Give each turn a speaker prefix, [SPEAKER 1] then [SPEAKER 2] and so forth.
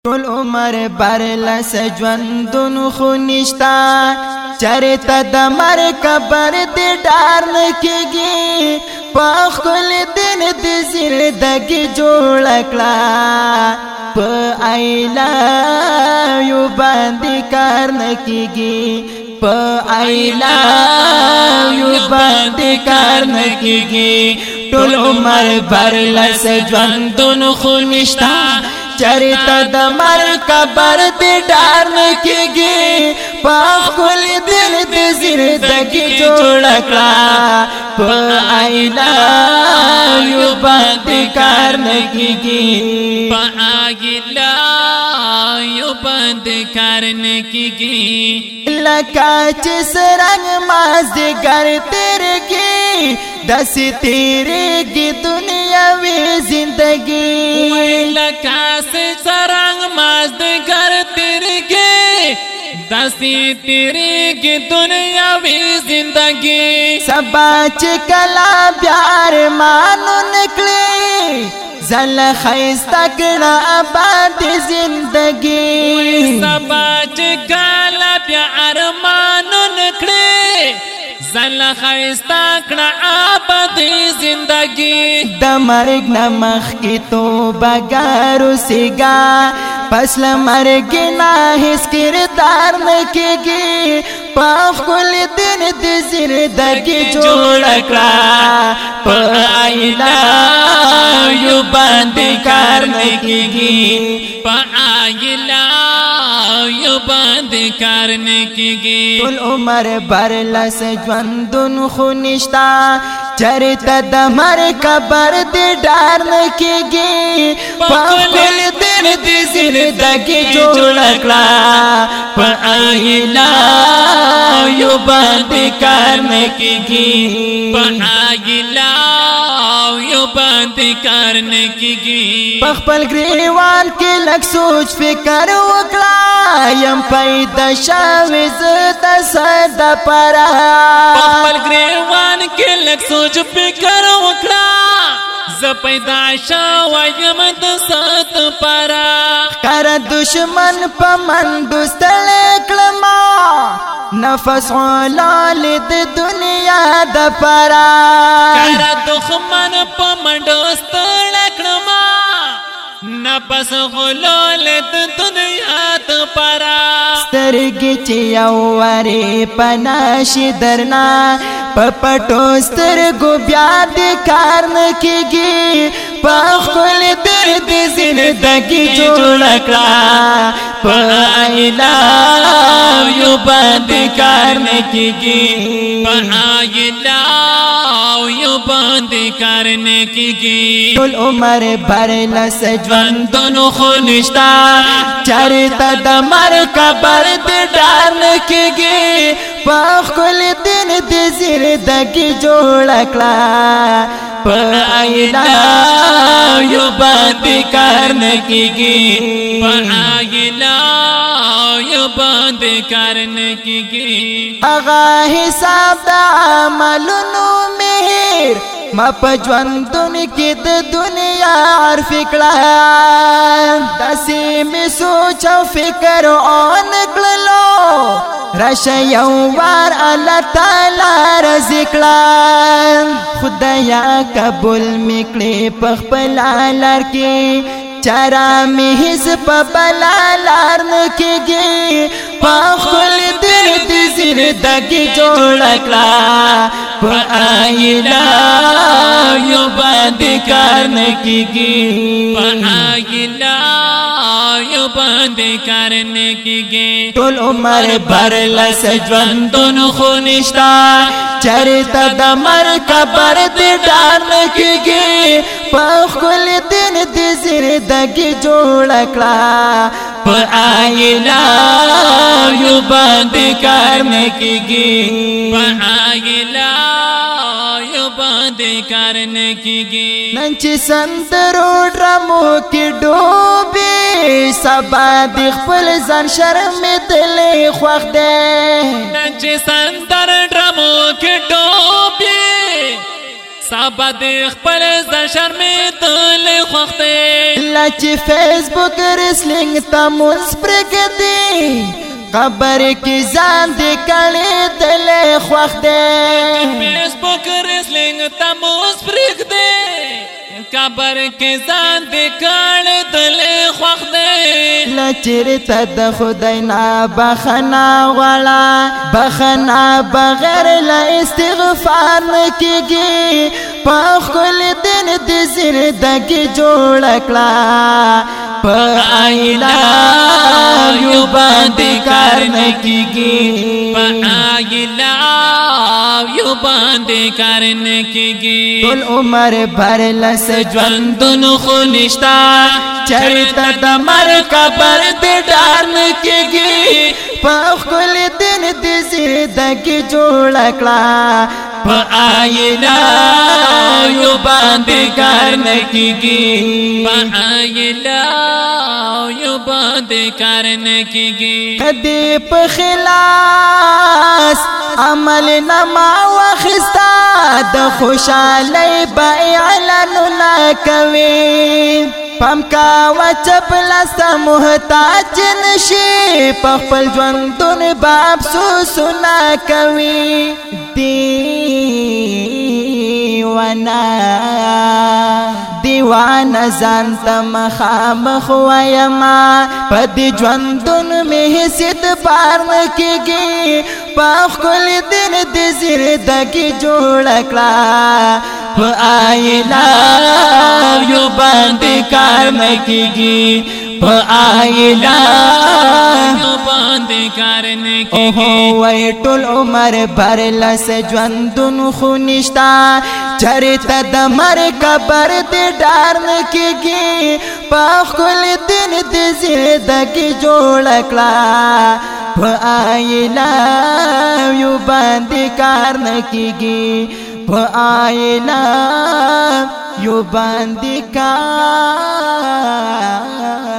[SPEAKER 1] ټول عمر بر لس ژوندون خو نشتا چرته د مرګ بر دې ډار نه کېږي په خپل دین دې زندګي جوړ کړه په ایلا یو باندې کار نه کېږي په ایلا یو باندې کار نه کېږي ټول عمر بر لس ژوندون خو نشتا چرته د مرګ بر دې ډار نه کېږي په خپل دل دې زندګي جوړ کړه په ایلا یو باندې کار نه کېږي
[SPEAKER 2] په ایلا یو باندې کار نه کېږي
[SPEAKER 1] لکه چې سرنګ مازدیګر تیرېږي داسې تیرېږي دنیاوي زندګي
[SPEAKER 2] لکه سرنګ مازدیګر تیرېږي داسې تیرېږي دنیاوي زندګي
[SPEAKER 1] سبا چې کله بیا ارمانو نکړي زل ښایسته کړه آباد زندګي
[SPEAKER 2] سبا چې کله بیا ارمانو نکړي زل ښایسته کړه آباد زندګي
[SPEAKER 1] د مرګ نه مخکې توبه ګارو سیګا پس له مرګ نه هیڅ کردار نه کېږي په خپل دین دې زندګي جوړ کړه په ایلا یو باندې کار نه کېږي
[SPEAKER 2] په ایلا یو باندې کار نه کېږي
[SPEAKER 1] ټول عمر بر لس ژوندون خو نشتا چرته د مرګ بر دې ډار نه کېږي په خپل دین دې زندګي جوړ کړه په ایلا یو باندې کار نه کېږي
[SPEAKER 2] په ایلا یو باندې کار نه کېږي
[SPEAKER 1] په خپل ګریوان کې لږ سوچ فکر وکړه یم پیدا شوی زه د سر دپاره
[SPEAKER 2] په خپل ګریوان کې لږ سوچ فکر وکړه زه پیدا شوی یم د سر دپاره
[SPEAKER 1] ښکاره دشمن په منډو ستړی کړمه نفس غلال د دنیا دپاره
[SPEAKER 2] ښکاره دښمن په منډو ستړی کړمه نفس غلال د دنیا دپاره
[SPEAKER 1] سترګې چې یو وارې پناه شي درنه په پټو سترګو بیا دې کار نه کېږي په خپل دل دې زندګي جوړ کړه په ایلا یو باندې کار نه کېږي
[SPEAKER 2] په ایلا یو باندې کار نه کېږي
[SPEAKER 1] ټول عمر بر لس ژوندون خو نشتا چرته د مرګ بر دې ډار نه کېږي په خپل دین دې زندګي جوړ کړه په ایلا یو باندې کار نه کېږي
[SPEAKER 2] په ایلا یو باندې کار نه کېږي
[SPEAKER 1] هغه حساب د عملونو مهر ما په ژوندون کې د دنیا عرف کړه داسې مې سوچ او فکر ونکړلو راشه یو وار الله تعالی رضا کړه خدایا قبول مې کړې په خپل لار کې چارا مې هیڅ په بلا لار نه کېږي په خپل دل دې زندګي جوړ کړه په ایلا یو باندې کار نه کېږي
[SPEAKER 2] په ایلا یو باندې کار نه کېږي
[SPEAKER 1] ټول عمر بر لس ژوندون خو نشتا چرته د مرګ بر دې ډار نه کېږي په خپل دین دې زندګي جوړ کړه په ایلا یو باندې کار نه کېږي
[SPEAKER 2] په ایلا یو باندې کار نه کېږي
[SPEAKER 1] نن چې سندرو ډرامو کې ډوبې سبا د خپل ځان شرمېدلې خوښ دی
[SPEAKER 2] نن چې سندر ډرامو کې ډوبې سبا دی خپل ز شرمېدل خوښ دی
[SPEAKER 1] لا چې فیسبوک ریسلینګ ته مونځ پرېږدي قبر کې ځان دې کړې دلې خوښ دی
[SPEAKER 2] فیسبوک ریسلینګ ته مونځ پرېږدي قبر کې ځان دې کړې دلې خوښ دی
[SPEAKER 1] لا چېرته د خدای نه بخښنه غواړه بخښنه بغیر له استغفار نه کېږي په ښکلي دین دې زندګي جوړه کړه په آیلاویو باندې کار نه کېږي
[SPEAKER 2] په آیلاویو باندې کار نه کېږي
[SPEAKER 1] ټول عمر بر لس ژوندون خو نشته چېرته د مرګ قبر دې ډار نه کېږي په ښکلي دین دې زندګي جوړه کړه په آیلاویو باندې کار نه کېږي
[SPEAKER 2] په آیلاویو باندې کار نه کېږي
[SPEAKER 1] کدی په خلاص عمل نما واخستا د خوشالۍ به اعلانونه کوي پم کا وچپلستا محتاج نشي په خپل ژوندون به افسوسونه کوي دیوانا ځان ته مخامخ ویما په دې ژوندون مې هېڅ بار نه کېږي په ښکلي دین دې زندګي جوړه کړه په آیلاویو باندې کار نه کېږي په آیلاویو
[SPEAKER 2] باندې کار نه کېږي
[SPEAKER 1] وای ټول عمر بر لس ژوندون خو نشته چېرته د مرګ قبر دې ډار نه کېږي په ښکلي دین دې زندګي جوړه کړه په آیلاویو باندې کار نه کېږي په آیلاویو باندې کار